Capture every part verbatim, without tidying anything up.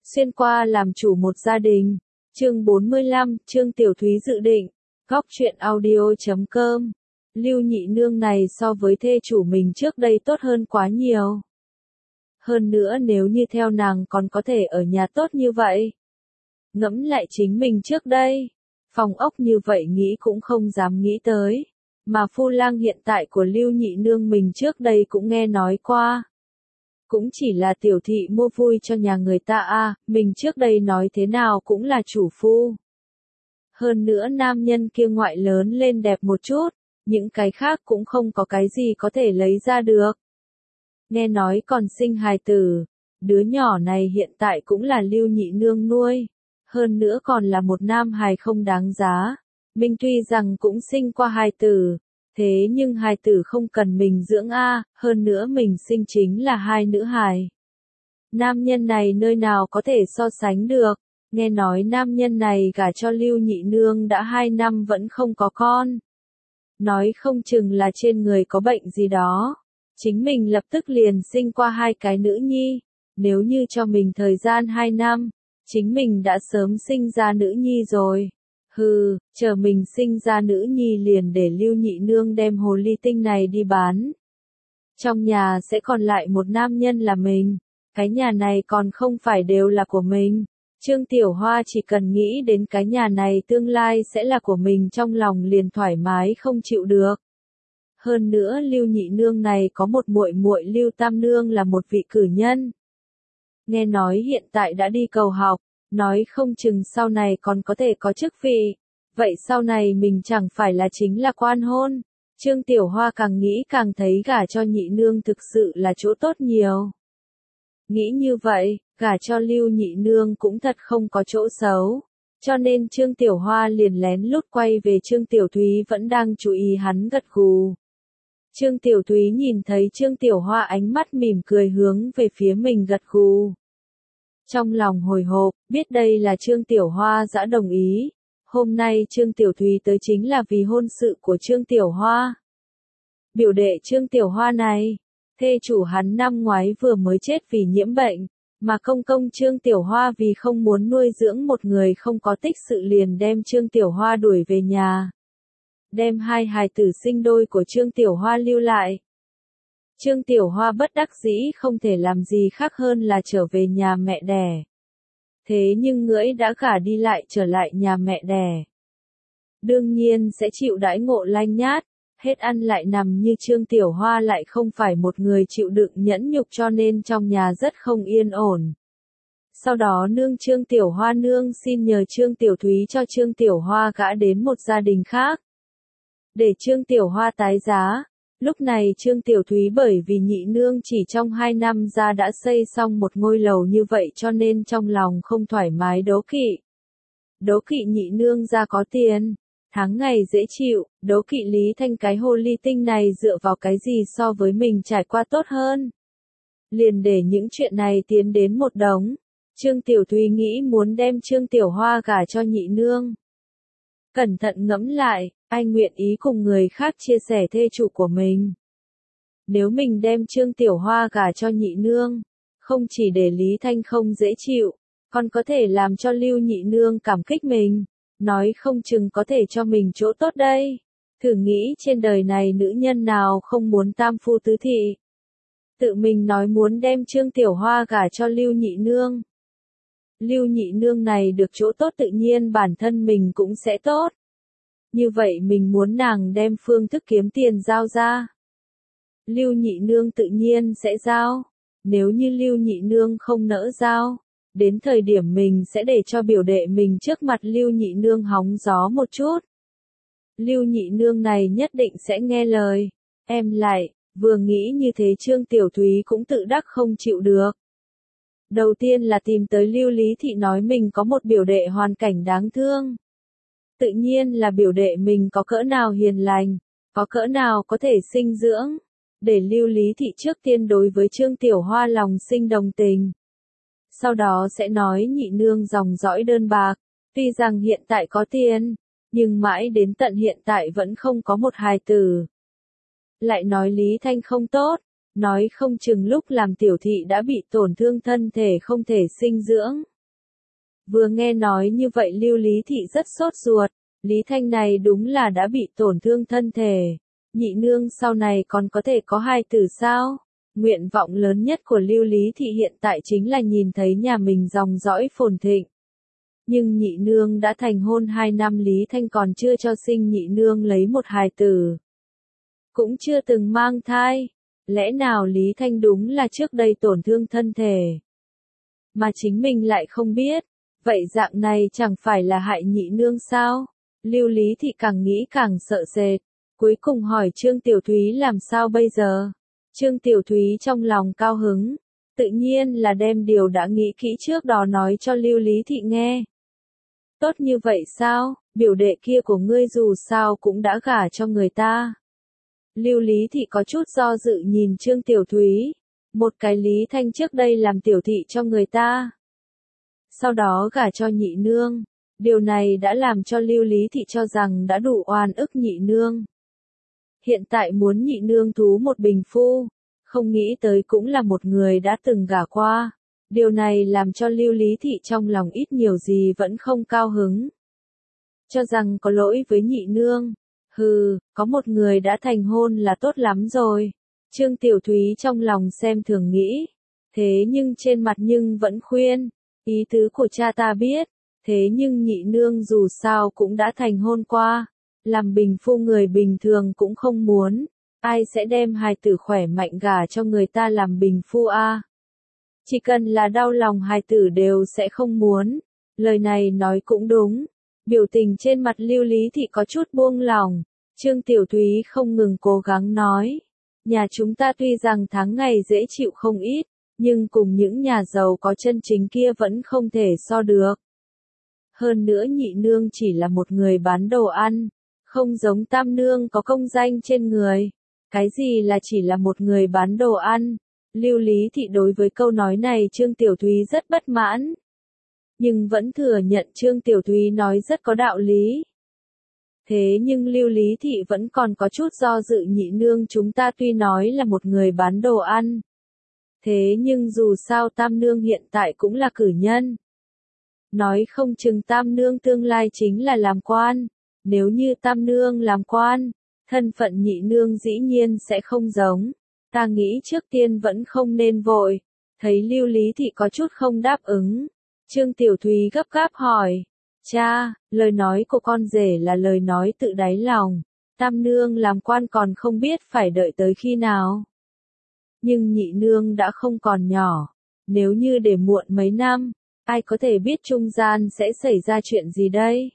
Xuyên qua làm chủ một gia đình. Chương bốn mươi lăm, Trương Tiểu Thúy dự định. Góc truyện audio chấm com. Lưu nhị nương này so với thê chủ mình trước đây tốt hơn quá nhiều. Hơn nữa nếu như theo nàng còn có thể ở nhà tốt như vậy. Ngẫm lại chính mình trước đây. Phòng ốc như vậy nghĩ cũng không dám nghĩ tới. Mà phu lang hiện tại của Lưu nhị nương mình trước đây cũng nghe nói qua. Cũng chỉ là tiểu thị mua vui cho nhà người ta a, à, mình trước đây nói thế nào cũng là chủ phu. Hơn nữa nam nhân kia ngoại lớn lên đẹp một chút, những cái khác cũng không có cái gì có thể lấy ra được. Nghe nói còn sinh hài tử, đứa nhỏ này hiện tại cũng là Lưu nhị nương nuôi, hơn nữa còn là một nam hài không đáng giá. Mình tuy rằng cũng sinh qua hài tử, thế nhưng hài tử không cần mình dưỡng a, hơn nữa mình sinh chính là hai nữ hài. Nam nhân này nơi nào có thể so sánh được, nghe nói nam nhân này gả cho Lưu nhị nương đã hai năm vẫn không có con. Nói không chừng là trên người có bệnh gì đó. Chính mình lập tức liền sinh qua hai cái nữ nhi, nếu như cho mình thời gian hai năm, chính mình đã sớm sinh ra nữ nhi rồi. Hừ, chờ mình sinh ra nữ nhi liền để Lưu nhị nương đem hồ ly tinh này đi bán. Trong nhà sẽ còn lại một nam nhân là mình, cái nhà này còn không phải đều là của mình. Trương Tiểu Hoa chỉ cần nghĩ đến cái nhà này tương lai sẽ là của mình trong lòng liền thoải mái không chịu được. Hơn nữa Lưu nhị nương này có một muội muội Lưu Tam nương là một vị cử nhân. Nghe nói hiện tại đã đi cầu học. Nói không chừng sau này còn có thể có chức vị, vậy sau này mình chẳng phải là chính là quan hôn. Trương Tiểu Hoa càng nghĩ càng thấy gả cho nhị nương thực sự là chỗ tốt nhiều. Nghĩ như vậy, gả cho Lưu nhị nương cũng thật không có chỗ xấu, cho nên Trương Tiểu Hoa liền lén lút quay về Trương Tiểu Thúy vẫn đang chú ý hắn gật gù. Trương Tiểu Thúy nhìn thấy Trương Tiểu Hoa ánh mắt mỉm cười hướng về phía mình gật gù. Trong lòng hồi hộp, biết đây là Trương Tiểu Hoa đã đồng ý. Hôm nay Trương Tiểu Thúy tới chính là vì hôn sự của Trương Tiểu Hoa. Biểu đệ Trương Tiểu Hoa này, thê chủ hắn năm ngoái vừa mới chết vì nhiễm bệnh, mà công công Trương Tiểu Hoa vì không muốn nuôi dưỡng một người không có tích sự liền đem Trương Tiểu Hoa đuổi về nhà. Đem hai hài tử sinh đôi của Trương Tiểu Hoa lưu lại. Trương Tiểu Hoa bất đắc dĩ không thể làm gì khác hơn là trở về nhà mẹ đẻ. Thế nhưng ngưỡi đã gả đi lại trở lại nhà mẹ đẻ. Đương nhiên sẽ chịu đãi ngộ lanh nhát, hết ăn lại nằm như Trương Tiểu Hoa lại không phải một người chịu đựng nhẫn nhục cho nên trong nhà rất không yên ổn. Sau đó nương Trương Tiểu Hoa nương xin nhờ Trương Tiểu Thúy cho Trương Tiểu Hoa gả đến một gia đình khác. Để Trương Tiểu Hoa tái giá. Lúc này Trương Tiểu Thúy bởi vì nhị nương chỉ trong hai năm ra đã xây xong một ngôi lầu như vậy cho nên trong lòng không thoải mái đố kỵ. Đố kỵ nhị nương ra có tiền, tháng ngày dễ chịu, đố kỵ Lý Thanh cái hồ ly tinh này dựa vào cái gì so với mình trải qua tốt hơn. Liền để những chuyện này tiến đến một đống. Trương Tiểu Thúy nghĩ muốn đem Trương Tiểu Hoa gả cho nhị nương. Cẩn thận ngẫm lại. Ai nguyện ý cùng người khác chia sẻ thê chủ của mình. Nếu mình đem Trương Tiểu Hoa gả cho nhị nương, không chỉ để Lý Thanh không dễ chịu, còn có thể làm cho Lưu nhị nương cảm kích mình, nói không chừng có thể cho mình chỗ tốt đây. Thử nghĩ trên đời này nữ nhân nào không muốn tam phu tứ thị. Tự mình nói muốn đem Trương Tiểu Hoa gả cho Lưu nhị nương. Lưu nhị nương này được chỗ tốt tự nhiên bản thân mình cũng sẽ tốt. Như vậy mình muốn nàng đem phương thức kiếm tiền giao ra. Lưu nhị nương tự nhiên sẽ giao. Nếu như Lưu nhị nương không nỡ giao, đến thời điểm mình sẽ để cho biểu đệ mình trước mặt Lưu nhị nương hóng gió một chút. Lưu nhị nương này nhất định sẽ nghe lời. Em lại, vừa nghĩ như thế Trương Tiểu Thúy cũng tự đắc không chịu được. Đầu tiên là tìm tới Lưu Lý Thị nói mình có một biểu đệ hoàn cảnh đáng thương. Tự nhiên là biểu đệ mình có cỡ nào hiền lành, có cỡ nào có thể sinh dưỡng, để Lưu Lý Thị trước tiên đối với Trương Tiểu Hoa lòng sinh đồng tình. Sau đó sẽ nói nhị nương dòng dõi đơn bạc, tuy rằng hiện tại có tiền, nhưng mãi đến tận hiện tại vẫn không có một hài tử. Lại nói Lý Thanh không tốt, nói không chừng lúc làm tiểu thị đã bị tổn thương thân thể không thể sinh dưỡng. Vừa nghe nói như vậy Lưu Lý Thị rất sốt ruột, Lý Thanh này đúng là đã bị tổn thương thân thể. Nhị nương sau này còn có thể có hài tử sao? Nguyện vọng lớn nhất của Lưu Lý Thị hiện tại chính là nhìn thấy nhà mình dòng dõi phồn thịnh. Nhưng nhị nương đã thành hôn hai năm Lý Thanh còn chưa cho sinh nhị nương lấy một hài tử. Cũng chưa từng mang thai. Lẽ nào Lý Thanh đúng là trước đây tổn thương thân thể? Mà chính mình lại không biết. Vậy dạng này chẳng phải là hại nhị nương sao? Lưu Lý Thị càng nghĩ càng sợ sệt. Cuối cùng hỏi Trương Tiểu Thúy làm sao bây giờ? Trương Tiểu Thúy trong lòng cao hứng. Tự nhiên là đem điều đã nghĩ kỹ trước đó nói cho Lưu Lý Thị nghe. Tốt như vậy sao? Biểu đệ kia của ngươi dù sao cũng đã gả cho người ta. Lưu Lý Thị có chút do dự nhìn Trương Tiểu Thúy. Một cái Lý Thanh trước đây làm tiểu thị cho người ta. Sau đó gả cho nhị nương. Điều này đã làm cho Lưu Lý Thị cho rằng đã đủ oan ức nhị nương. Hiện tại muốn nhị nương thú một bình phu. Không nghĩ tới cũng là một người đã từng gả qua. Điều này làm cho Lưu Lý Thị trong lòng ít nhiều gì vẫn không cao hứng. Cho rằng có lỗi với nhị nương. Hừ, có một người đã thành hôn là tốt lắm rồi. Trương Tiểu Thúy trong lòng xem thường nghĩ. Thế nhưng trên mặt nhưng vẫn khuyên. Ý tứ của cha ta biết. Thế nhưng nhị nương dù sao cũng đã thành hôn qua. Làm bình phu người bình thường cũng không muốn. Ai sẽ đem hài tử khỏe mạnh gả cho người ta làm bình phu a? Chỉ cần là đau lòng hài tử đều sẽ không muốn. Lời này nói cũng đúng. Biểu tình trên mặt Lưu Lý Thị có chút buông lòng. Trương Tiểu Thúy không ngừng cố gắng nói. Nhà chúng ta tuy rằng tháng ngày dễ chịu không ít, nhưng cùng những nhà giàu có chân chính kia vẫn không thể so được. Hơn nữa nhị nương chỉ là một người bán đồ ăn, không giống tam nương có công danh trên người. Cái gì là chỉ là một người bán đồ ăn? Lưu Lý Thị đối với câu nói này Trương Tiểu Thúy rất bất mãn. Nhưng vẫn thừa nhận Trương Tiểu Thúy nói rất có đạo lý. Thế nhưng Lưu Lý Thị vẫn còn có chút do dự nhị nương chúng ta tuy nói là một người bán đồ ăn. Thế nhưng dù sao tam nương hiện tại cũng là cử nhân. Nói không chừng tam nương tương lai chính là làm quan. Nếu như tam nương làm quan, thân phận nhị nương dĩ nhiên sẽ không giống. Ta nghĩ trước tiên vẫn không nên vội. Thấy Lưu Lý Thị có chút không đáp ứng. Trương Tiểu Thúy gấp gáp hỏi. Cha, lời nói của con rể là lời nói tự đáy lòng. Tam nương làm quan còn không biết phải đợi tới khi nào. Nhưng nhị nương đã không còn nhỏ. Nếu như để muộn mấy năm, ai có thể biết trung gian sẽ xảy ra chuyện gì đây?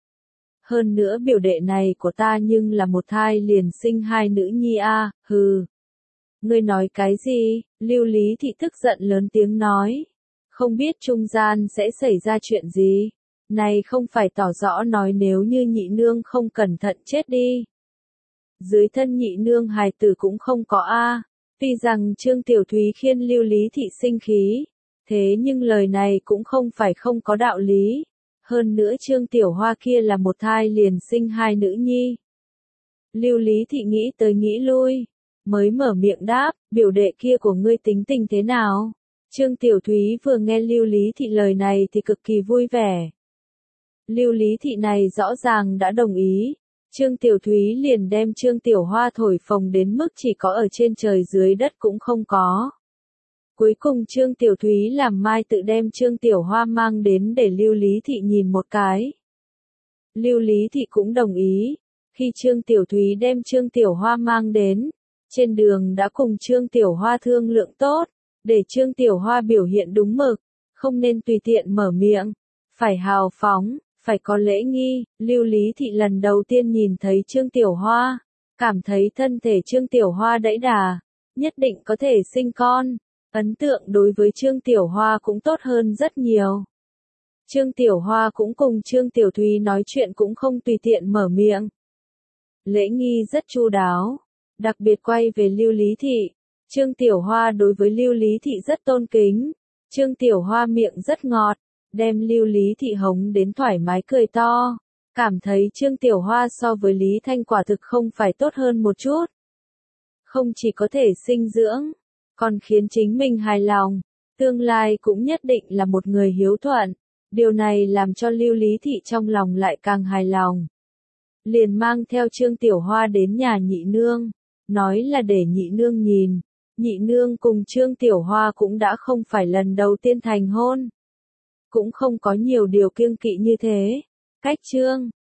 Hơn nữa biểu đệ này của ta nhưng là một thai liền sinh hai nữ nhi a, à, hừ. Ngươi nói cái gì? Lưu Lý Thị tức giận lớn tiếng nói. Không biết trung gian sẽ xảy ra chuyện gì? Này không phải tỏ rõ nói nếu như nhị nương không cẩn thận chết đi. Dưới thân nhị nương hài tử cũng không có a. À. Tuy rằng Trương Tiểu Thúy khiên Lưu Lý Thị sinh khí, thế nhưng lời này cũng không phải không có đạo lý. Hơn nữa Trương Tiểu Hoa kia là một thai liền sinh hai nữ nhi. Lưu Lý Thị nghĩ tới nghĩ lui, mới mở miệng đáp, biểu đệ kia của ngươi tính tình thế nào? Trương Tiểu Thúy vừa nghe Lưu Lý Thị lời này thì cực kỳ vui vẻ. Lưu Lý Thị này rõ ràng đã đồng ý. Trương Tiểu Thúy liền đem Trương Tiểu Hoa thổi phồng đến mức chỉ có ở trên trời dưới đất cũng không có. Cuối cùng Trương Tiểu Thúy làm mai tự đem Trương Tiểu Hoa mang đến để Lưu Lý Thị nhìn một cái. Lưu Lý Thị cũng đồng ý. Khi Trương Tiểu Thúy đem Trương Tiểu Hoa mang đến, trên đường đã cùng Trương Tiểu Hoa thương lượng tốt, để Trương Tiểu Hoa biểu hiện đúng mực, không nên tùy tiện mở miệng, phải hào phóng, phải có lễ nghi. Lưu Lý Thị lần đầu tiên nhìn thấy Trương Tiểu Hoa, cảm thấy thân thể Trương Tiểu Hoa đẫy đà, nhất định có thể sinh con. Ấn tượng đối với Trương Tiểu Hoa cũng tốt hơn rất nhiều. Trương Tiểu Hoa cũng cùng Trương Tiểu Thúy nói chuyện cũng không tùy tiện mở miệng. Lễ nghi rất chu đáo. Đặc biệt quay về Lưu Lý Thị. Trương Tiểu Hoa đối với Lưu Lý Thị rất tôn kính. Trương Tiểu Hoa miệng rất ngọt, đem Lưu Lý Thị hống đến thoải mái cười to. Cảm thấy Trương Tiểu Hoa so với Lý Thanh quả thực không phải tốt hơn một chút. Không chỉ có thể sinh dưỡng, còn khiến chính mình hài lòng, tương lai cũng nhất định là một người hiếu thuận. Điều này làm cho Lưu Lý Thị trong lòng lại càng hài lòng. Liền mang theo Trương Tiểu Hoa đến nhà nhị nương, nói là để nhị nương nhìn. Nhị nương cùng Trương Tiểu Hoa cũng đã không phải lần đầu tiên thành hôn. Cũng không có nhiều điều kiêng kỵ như thế. Cách Trương